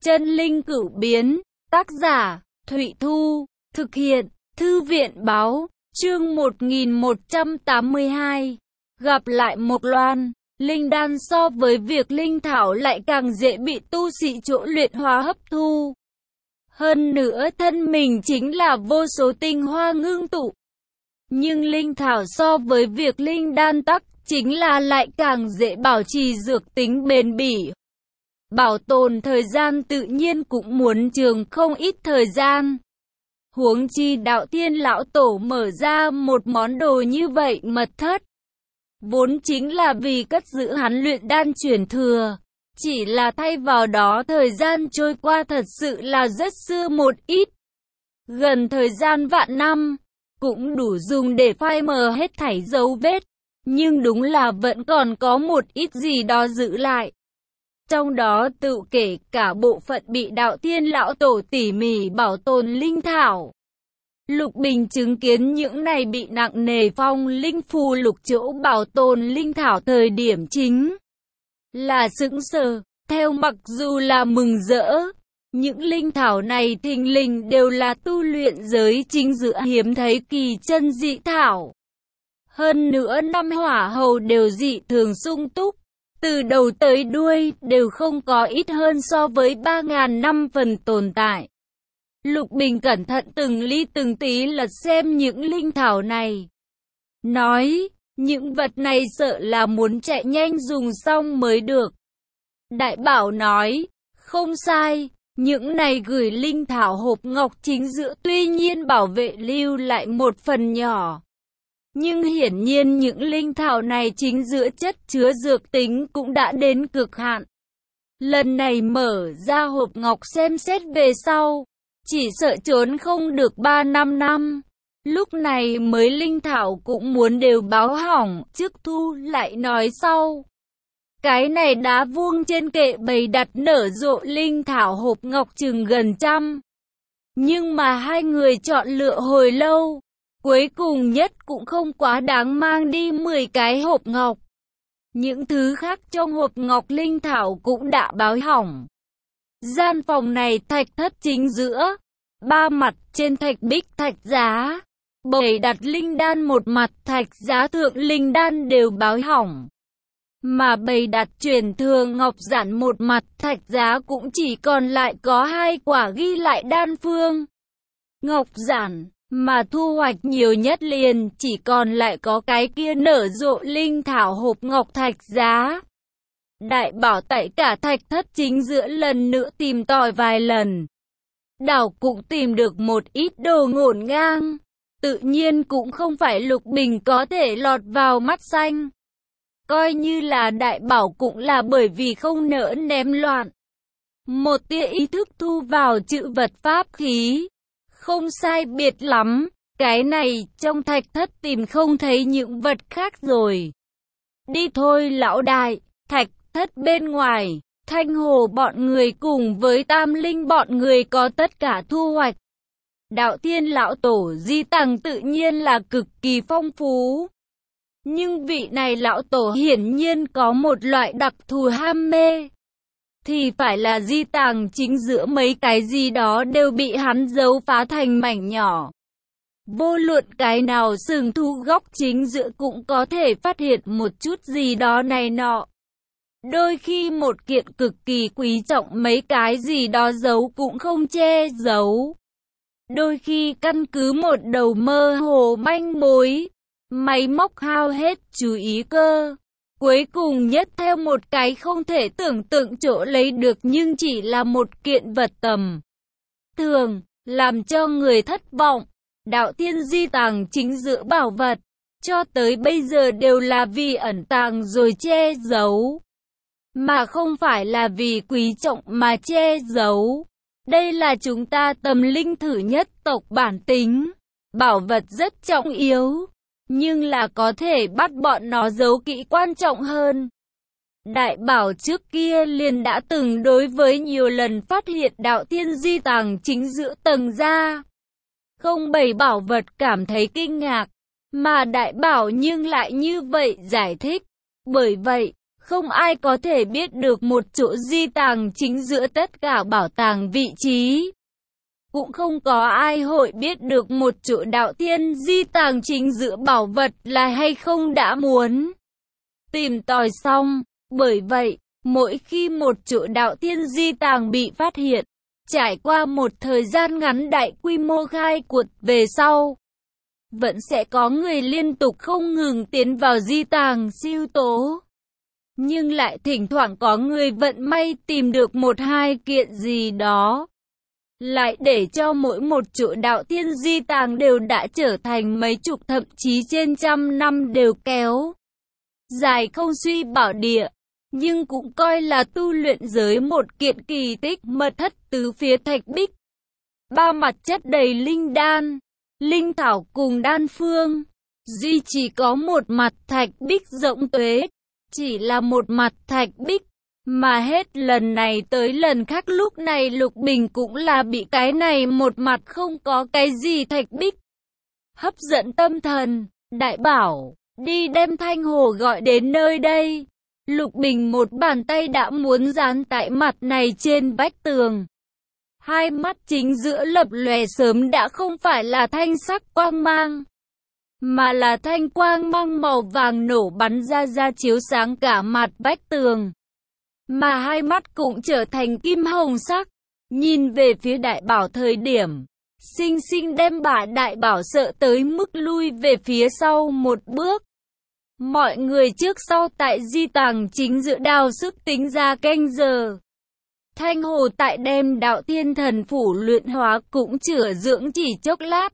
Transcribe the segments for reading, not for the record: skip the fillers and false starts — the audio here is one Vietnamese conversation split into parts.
Chân linh cửu biến, tác giả, Thụy Thu, thực hiện, Thư viện báo, chương 1182. Gặp lại Mộc Loan, linh đan so với việc linh thảo lại càng dễ bị tu sĩ chỗ luyện hóa hấp thu. Hơn nữa thân mình chính là vô số tinh hoa ngưng tụ. Nhưng linh thảo so với việc linh đan tắc chính là lại càng dễ bảo trì dược tính bền bỉ. Bảo tồn thời gian tự nhiên cũng muốn trường không ít thời gian. Huống chi Đạo Thiên lão tổ mở ra một món đồ như vậy mật thất. Vốn chính là vì cất giữ hắn luyện đan truyền thừa. Chỉ là thay vào đó thời gian trôi qua thật sự là rất xưa một ít. Gần thời gian vạn năm, cũng đủ dùng để phai mờ hết thảy dấu vết. Nhưng đúng là vẫn còn có một ít gì đó giữ lại. Trong đó tự kể cả bộ phận bị Đạo Thiên lão tổ tỉ mỉ bảo tồn linh thảo. Lục Bình chứng kiến những này bị nặng nề phong linh phù lục chỗ bảo tồn linh thảo thời điểm chính là sững sờ, theo mặc dù là mừng rỡ. Những linh thảo này thình lình đều là tu luyện giới chính giữa hiếm thấy kỳ chân dị thảo. Hơn nữa năm hỏa hầu đều dị thường sung túc. Từ đầu tới đuôi đều không có ít hơn so với 3.000 năm phần tồn tại. Lục Bình cẩn thận từng ly từng tí lật xem những linh thảo này. Nói, những vật này sợ là muốn chạy nhanh dùng xong mới được. Đại Bảo nói, không sai, những này gửi linh thảo hộp ngọc chính giữa tuy nhiên bảo vệ lưu lại một phần nhỏ. Nhưng hiển nhiên những linh thảo này chính giữa chất chứa dược tính cũng đã đến cực hạn. Lần này mở ra hộp ngọc xem xét về sau, chỉ sợ trốn không được 3-5 năm. Lúc này mới linh thảo cũng muốn đều báo hỏng, trước thu lại nói sau. Cái này đá vuông trên kệ bày đặt nở rộ linh thảo hộp ngọc chừng gần 100. Nhưng mà hai người chọn lựa hồi lâu. Cuối cùng nhất cũng không quá đáng mang đi 10 cái hộp ngọc. Những thứ khác trong hộp ngọc linh thảo cũng đã báo hỏng. Gian phòng này thạch thất chính giữa. 3 mặt trên thạch bích thạch giá. Bày đặt linh đan một mặt thạch giá thượng linh đan đều báo hỏng. Mà bày đặt truyền thừa ngọc giản một mặt thạch giá cũng chỉ còn lại có 2 quả ghi lại đan phương. Ngọc giản. Mà thu hoạch nhiều nhất liền chỉ còn lại có cái kia nở rộ linh thảo hộp ngọc thạch giá. Đại Bảo tại cả thạch thất chính giữa lần nữa tìm tòi vài lần. Đảo cũng tìm được một ít đồ ngổn ngang. Tự nhiên cũng không phải Lục Bình có thể lọt vào mắt xanh. Coi như là Đại Bảo cũng là bởi vì không nỡ ném loạn. Một tia ý thức thu vào chữ vật pháp khí. Không sai biệt lắm, cái này trong thạch thất tìm không thấy những vật khác rồi. Đi thôi lão đại, thạch thất bên ngoài, Thanh Hồ bọn người cùng với Tam Linh bọn người có tất cả thu hoạch. Đạo Thiên lão tổ di tàng tự nhiên là cực kỳ phong phú. Nhưng vị này lão tổ hiển nhiên có một loại đặc thù ham mê. Thì phải là di tàng chính giữa mấy cái gì đó đều bị hắn giấu phá thành mảnh nhỏ. Vô luận cái nào sừng thu góc chính giữa cũng có thể phát hiện một chút gì đó này nọ. Đôi khi một kiện cực kỳ quý trọng mấy cái gì đó giấu cũng không che giấu. Đôi khi căn cứ một đầu mơ hồ manh mối, máy móc hao hết chú ý cơ. Cuối cùng nhất theo một cái không thể tưởng tượng chỗ lấy được nhưng chỉ là một kiện vật tầm thường, làm cho người thất vọng. Đạo Thiên di tàng chính giữa bảo vật, cho tới bây giờ đều là vì ẩn tàng rồi che giấu, mà không phải là vì quý trọng mà che giấu. Đây là chúng ta tâm linh thử nhất tộc bản tính. Bảo vật rất trọng yếu. Nhưng là có thể bắt bọn nó giấu kỹ quan trọng hơn. Đại Bảo trước kia liền đã từng đối với nhiều lần phát hiện Đạo Thiên di tàng chính giữa tầng ra. Không bày bảo vật cảm thấy kinh ngạc, mà Đại Bảo nhưng lại như vậy giải thích. Bởi vậy, Không ai có thể biết được một chỗ di tàng chính giữa tất cả bảo tàng vị trí. Cũng không có ai hội biết được một chỗ đạo thiên di tàng chính giữa bảo vật là hay không đã muốn tìm tòi xong. Bởi vậy, mỗi khi một chỗ đạo thiên di tàng bị phát hiện, trải qua một thời gian ngắn đại quy mô khai quật về sau, vẫn sẽ có người liên tục không ngừng tiến vào di tàng siêu tố. Nhưng lại thỉnh thoảng có người vận may tìm được một hai kiện gì đó, lại để cho mỗi một chỗ đạo thiên di tàng đều đã trở thành mấy chục thậm chí trên trăm năm đều kéo dài không suy bảo địa. Nhưng cũng coi là tu luyện giới một kiện kỳ tích. Mật thất tứ phía thạch bích, ba mặt chất đầy linh đan, linh thảo cùng đan phương. Duy chỉ có một mặt thạch bích rộng tuế, chỉ là một mặt thạch bích, mà hết lần này tới lần khác lúc này Lục Bình cũng là bị cái này một mặt không có cái gì thạch bích hấp dẫn tâm thần. Đại bảo, đi đem Thanh Hồ gọi đến nơi đây. Lục Bình một bàn tay đã muốn dán tại mặt này trên vách tường. Hai mắt chính giữa lập lòe sớm đã không phải là thanh sắc quang mang, mà là thanh quang mang màu vàng nổ bắn ra chiếu sáng cả mặt vách tường. Mà hai mắt cũng trở thành kim hồng sắc. Nhìn về phía đại bảo thời điểm, xinh xinh đem bà đại bảo sợ tới mức lui về phía sau một bước. Mọi người trước sau tại di tàng chính giữa đào sức tính ra canh giờ. Thanh Hồ tại đem đạo thiên thần phủ luyện hóa cũng chữa dưỡng chỉ chốc lát.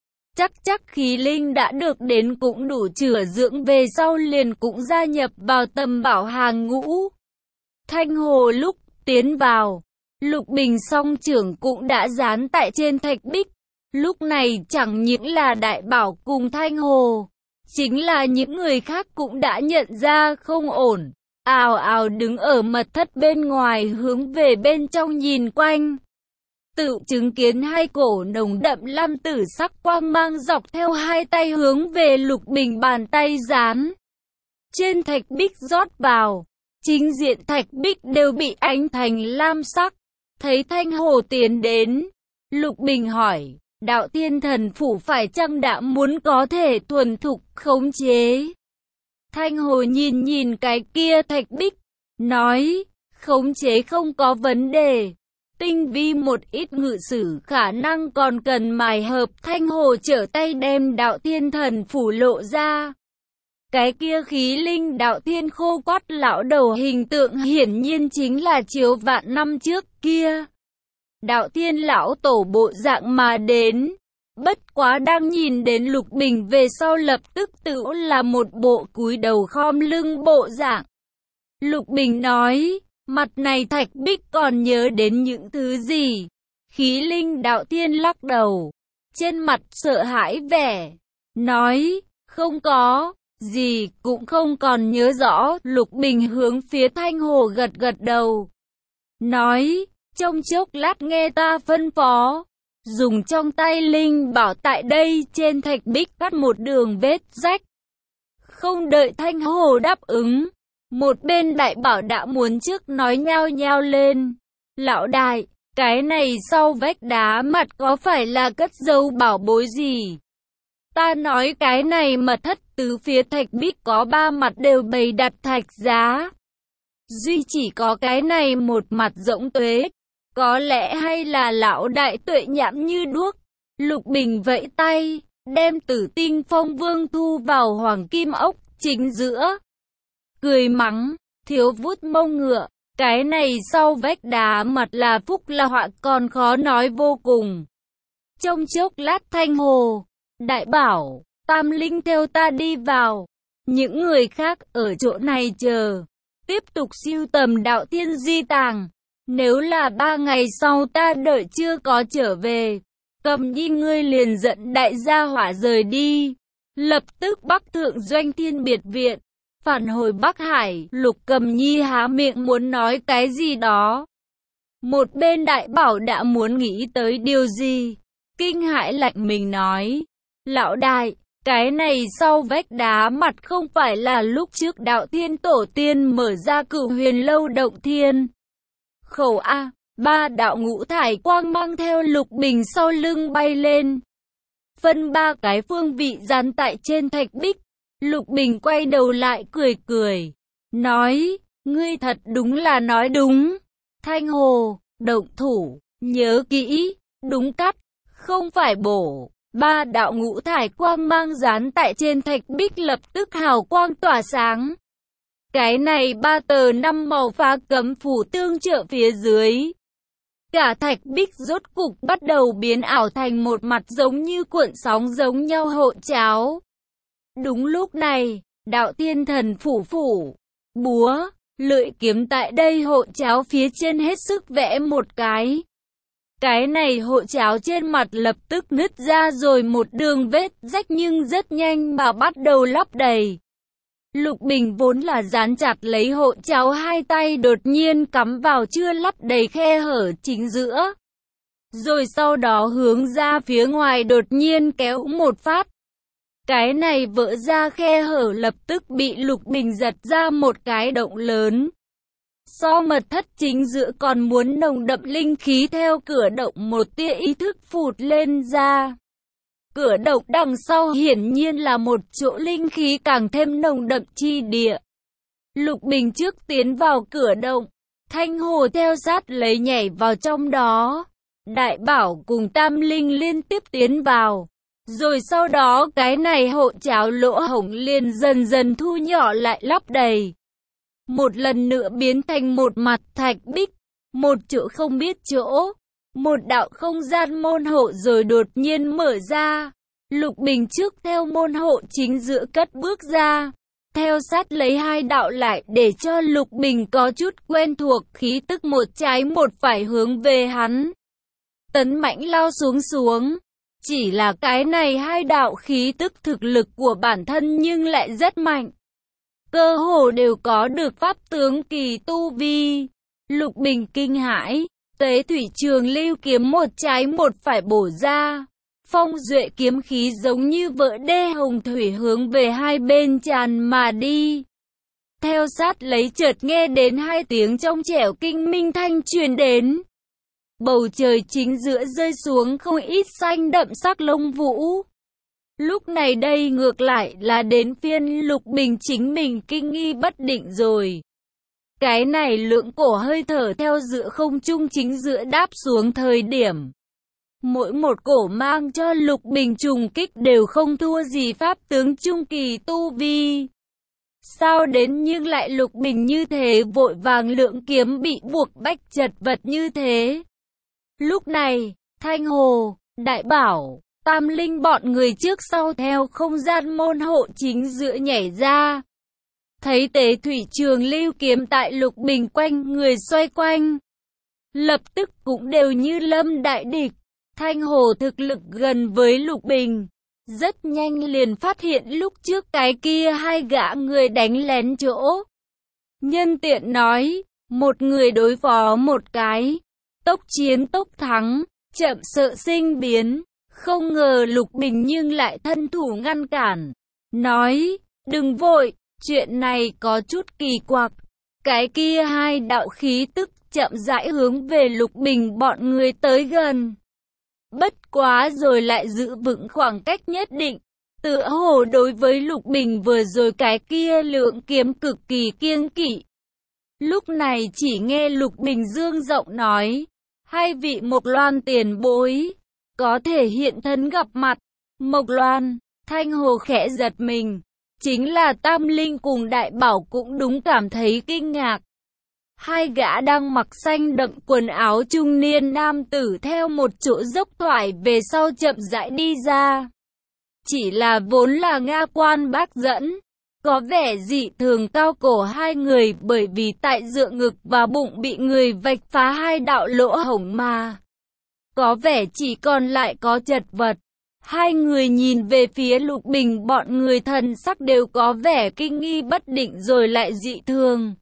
Chắc khí linh đã được đến cũng đủ chữa dưỡng về sau liền cũng gia nhập vào tầm bảo hàng ngũ. Thanh Hồ lúc tiến vào, Lục Bình song trưởng cũng đã dán tại trên thạch bích. Lúc này chẳng những là đại bảo cùng Thanh Hồ, chính là những người khác cũng đã nhận ra không ổn, ào ào đứng ở mật thất bên ngoài hướng về bên trong nhìn quanh. Tự chứng kiến hai cổ nồng đậm lam tử sắc quang mang dọc theo hai tay hướng về Lục Bình bàn tay dán trên thạch bích rót vào. Chính diện thạch bích đều bị ánh thành lam sắc. Thấy Thanh Hồ tiến đến, Lục Bình hỏi, đạo thiên thần phủ phải chăng đã muốn có thể thuần thục khống chế? Thanh Hồ nhìn cái kia thạch bích, nói, khống chế không có vấn đề. Tinh vi một ít ngự sử khả năng còn cần mài hợp. Thanh Hồ trở tay đem đạo thiên thần phủ lộ ra. Cái kia khí linh đạo thiên khô quắt lão đầu hình tượng hiển nhiên chính là chiếu vạn năm trước kia. Đạo thiên lão tổ bộ dạng mà đến. Bất quá đang nhìn đến Lục Bình về sau lập tức tự là một bộ cúi đầu khom lưng bộ dạng. Lục Bình nói, mặt này thạch bích còn nhớ đến những thứ gì? Khí linh đạo thiên lắc đầu, trên mặt sợ hãi vẻ, nói, không có gì, cũng không còn nhớ rõ. Lục Bình hướng phía Thanh Hồ gật đầu, nói, trong chốc lát nghe ta phân phó, dùng trong tay linh bảo tại đây trên thạch bích cắt một đường vết rách. Không đợi Thanh Hồ đáp ứng, một bên đại bảo đã muốn trước nói nhao nhao lên, lão đại, cái này sau vách đá mặt có phải là cất giấu bảo bối gì? Ta nói cái này mật thất tứ phía thạch bích có ba mặt đều bày đặt thạch giá, duy chỉ có cái này một mặt rỗng tuế. Có lẽ hay là lão đại tuệ nhãn như đuốc. Lục Bình vẫy tay, đem Tử Tinh Phong Vương thu vào hoàng kim ốc chính giữa. Cười mắng, thiếu vút mông ngựa, cái này sau vách đá mặt là phúc là họa còn khó nói vô cùng. Trong chốc lát Thanh Hồ, đại bảo, Tam Linh theo ta đi vào. Những người khác ở chỗ này chờ, tiếp tục sưu tầm đạo thiên di tàng. Nếu là 3 ngày sau ta đợi chưa có trở về, Cầm Nhi ngươi liền dẫn đại gia hỏa rời đi. Lập tức bắc thượng Doanh Thiên biệt viện, phản hồi Bắc Hải. Lục Cầm Nhi há miệng muốn nói cái gì đó. Một bên đại bảo đã muốn nghĩ tới điều gì, kinh hãi lạnh mình nói, lão đại, Cái này sau vách đá mặt không phải là lúc trước Đạo Thiên Tổ Tiên mở ra Cửu Huyền Lâu động thiên khẩu a. Ba đạo ngũ thải quang mang theo Lục Bình sau lưng bay lên, phân ba cái phương vị dán tại trên thạch bích. Lục Bình quay đầu lại cười cười, nói, ngươi thật đúng là nói đúng. Thanh Hồ, động thủ, nhớ kỹ, đúng cắt, không phải bổ. Ba đạo ngũ thải quang mang dán tại trên thạch bích lập tức hào quang tỏa sáng. Cái này ba tờ năm màu phá cấm phù tương trợ phía dưới. Cả thạch bích rốt cục bắt đầu biến ảo thành một mặt giống như cuộn sóng giống nhau hộ cháo. Đúng lúc này, Đạo Thiên Thần phủ, búa, lưỡi kiếm tại đây hộ cháo phía trên hết sức vẽ một cái. Cái này hộ cháo trên mặt lập tức nứt ra rồi một đường vết rách nhưng rất nhanh mà bắt đầu lấp đầy. Lục Bình vốn là dán chặt lấy hộ cháo, hai tay đột nhiên cắm vào chưa lấp đầy khe hở chính giữa. Rồi sau đó hướng ra phía ngoài đột nhiên kéo một phát. Cái này vỡ ra khe hở lập tức bị Lục Bình giật ra một cái động lớn. So mật thất chính giữa còn muốn nồng đậm linh khí theo cửa động một tia ý thức phụt lên ra. Cửa động đằng sau hiển nhiên là một chỗ linh khí càng thêm nồng đậm chi địa. Lục Bình trước tiến vào cửa động, Thanh Hồ theo sát lấy nhảy vào trong đó. Đại Bảo cùng Tam Linh liên tiếp tiến vào. Rồi sau đó cái này hộ cháo lỗ hổng liền dần dần thu nhỏ lại lấp đầy. Một lần nữa biến thành một mặt thạch bích, một chỗ không biết chỗ. Một đạo không gian môn hộ rồi đột nhiên mở ra. Lục Bình trước theo môn hộ chính giữa cất bước ra. Theo sát lấy hai đạo lại để cho Lục Bình có chút quen thuộc khí tức một trái một phải hướng về hắn. Tấn mãnh lao xuống. Chỉ là cái này hai đạo khí tức thực lực của bản thân nhưng lại rất mạnh. Cơ hồ đều có được pháp tướng kỳ tu vi. Lục Bình kinh hãi, Tế Thủy Trường Lưu kiếm một trái một phải bổ ra. Phong duệ kiếm khí giống như vỡ đê hồng thủy hướng về hai bên tràn mà đi. Theo sát lấy chợt nghe đến hai tiếng trong trẻo kinh minh thanh truyền đến. Bầu trời chính giữa rơi xuống không ít xanh đậm sắc lông vũ. Lúc này đây ngược lại là đến phiên Lục Bình chính mình kinh nghi bất định rồi. Cái này lượng cổ hơi thở theo giữa không trung chính giữa đáp xuống thời điểm. Mỗi một cổ mang cho Lục Bình trùng kích đều không thua gì pháp tướng trung kỳ tu vi. Sao đến nhưng lại Lục Bình như thế vội vàng lượng kiếm bị buộc bách chật vật như thế. Lúc này, Thanh Hồ, Đại Bảo, Tam Linh bọn người trước sau theo không gian môn hộ chính giữa nhảy ra. Thấy Tế Thủy Trường Lưu kiếm tại Lục Bình quanh người xoay quanh. Lập tức cũng đều như lâm đại địch. Thanh Hồ thực lực gần với Lục Bình. Rất nhanh liền phát hiện lúc trước cái kia hai gã người đánh lén chỗ. Nhân tiện nói, một người đối phó một cái. Tốc chiến tốc thắng, chậm sợ sinh biến. Không ngờ Lục Bình nhưng lại thân thủ ngăn cản. Nói, đừng vội, chuyện này có chút kỳ quặc. Cái kia hai đạo khí tức chậm rãi hướng về Lục Bình bọn người tới gần. Bất quá rồi lại giữ vững khoảng cách nhất định. Tựa hồ đối với Lục Bình vừa rồi cái kia lượng kiếm cực kỳ kiêng kỵ. Lúc này chỉ nghe Lục Bình dương giọng nói. Hai vị Mộc Loan tiền bối, có thể hiện thân gặp mặt. Mộc Loan, Thanh Hồ khẽ giật mình. Chính là Tam Linh cùng Đại Bảo cũng đúng cảm thấy kinh ngạc. Hai gã đang mặc xanh đậm quần áo trung niên nam tử theo một chỗ dốc thoải về sau chậm rãi đi ra. Chỉ là vốn là Nga Quan Bác dẫn. Có vẻ dị thường cao cổ hai người bởi vì tại dựa ngực và bụng bị người vạch phá hai đạo lỗ hổng mà. Có vẻ chỉ còn lại có chật vật. Hai người nhìn về phía Lục Bình bọn người thần sắc đều có vẻ kinh nghi bất định rồi lại dị thường.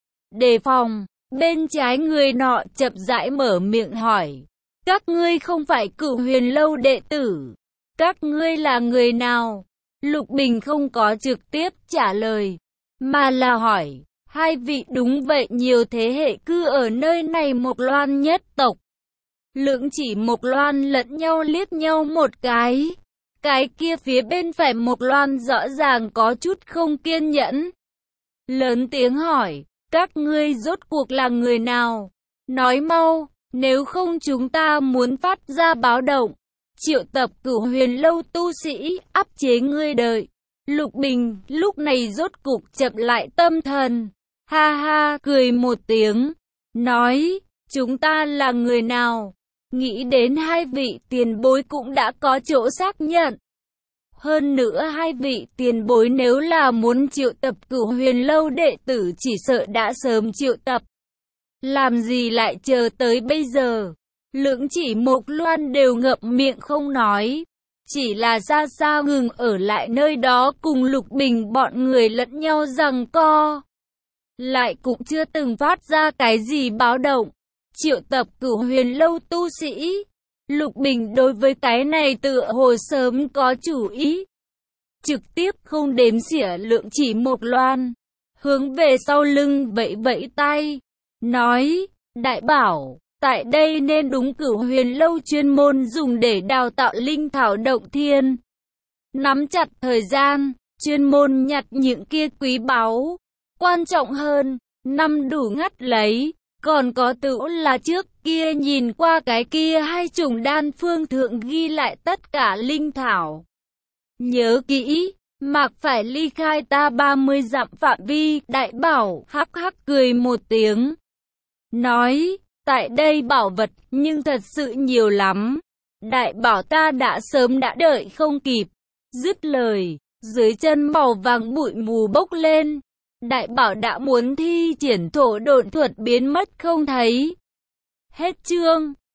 Đề phòng, bên trái người nọ chậm rãi mở miệng hỏi. Các ngươi không phải Cửu Huyền Lâu đệ tử. Các ngươi là người nào? Lục Bình không có trực tiếp trả lời, mà là hỏi, hai vị đúng vậy nhiều thế hệ cư ở nơi này Mộc Loan nhất tộc. Lưỡng Chỉ Mộc Loan lẫn nhau liếc nhau một cái kia phía bên phải Mộc Loan rõ ràng có chút không kiên nhẫn. Lớn tiếng hỏi, các ngươi rốt cuộc là người nào? Nói mau, nếu không chúng ta muốn phát ra báo động. Triệu tập Cửu Huyền Lâu tu sĩ, áp chế ngươi đợi. Lục Bình lúc này rốt cục chậm lại tâm thần. Ha ha, cười một tiếng. Nói, chúng ta là người nào? Nghĩ đến hai vị tiền bối cũng đã có chỗ xác nhận. Hơn nữa hai vị tiền bối nếu là muốn triệu tập Cửu Huyền Lâu đệ tử chỉ sợ đã sớm triệu tập. Làm gì lại chờ tới bây giờ? Lưỡng Chỉ Mộc Loan đều ngậm miệng không nói. Chỉ là xa xa ngừng ở lại nơi đó cùng Lục Bình bọn người lẫn nhau giằng co. Lại cũng chưa từng phát ra cái gì báo động. Triệu tập Cửu Huyền Lâu tu sĩ. Lục Bình đối với cái này tựa hồ sớm có chủ ý. Trực tiếp không đếm xỉa Lưỡng Chỉ Mộc Loan. Hướng về sau lưng vẫy vẫy tay. Nói, đại bảo, tại đây nên đúng Cửu Huyền Lâu chuyên môn dùng để đào tạo linh thảo động thiên. Nắm chặt thời gian, chuyên môn nhặt những kia quý báu. Quan trọng hơn, năm đủ ngắt lấy. Còn có tựu là trước kia nhìn qua cái kia hai chủng đan phương thượng ghi lại tất cả linh thảo. Nhớ kỹ, mặc phải ly khai ta 30 dặm phạm vi, đại bảo hắc hắc cười một tiếng. Nói, tại đây bảo vật nhưng thật sự nhiều lắm. Đại bảo ta đã sớm đã đợi không kịp. Dứt lời, dưới chân màu vàng bụi mù bốc lên. Đại bảo đã muốn thi triển thổ độn thuật biến mất không thấy. Hết chương.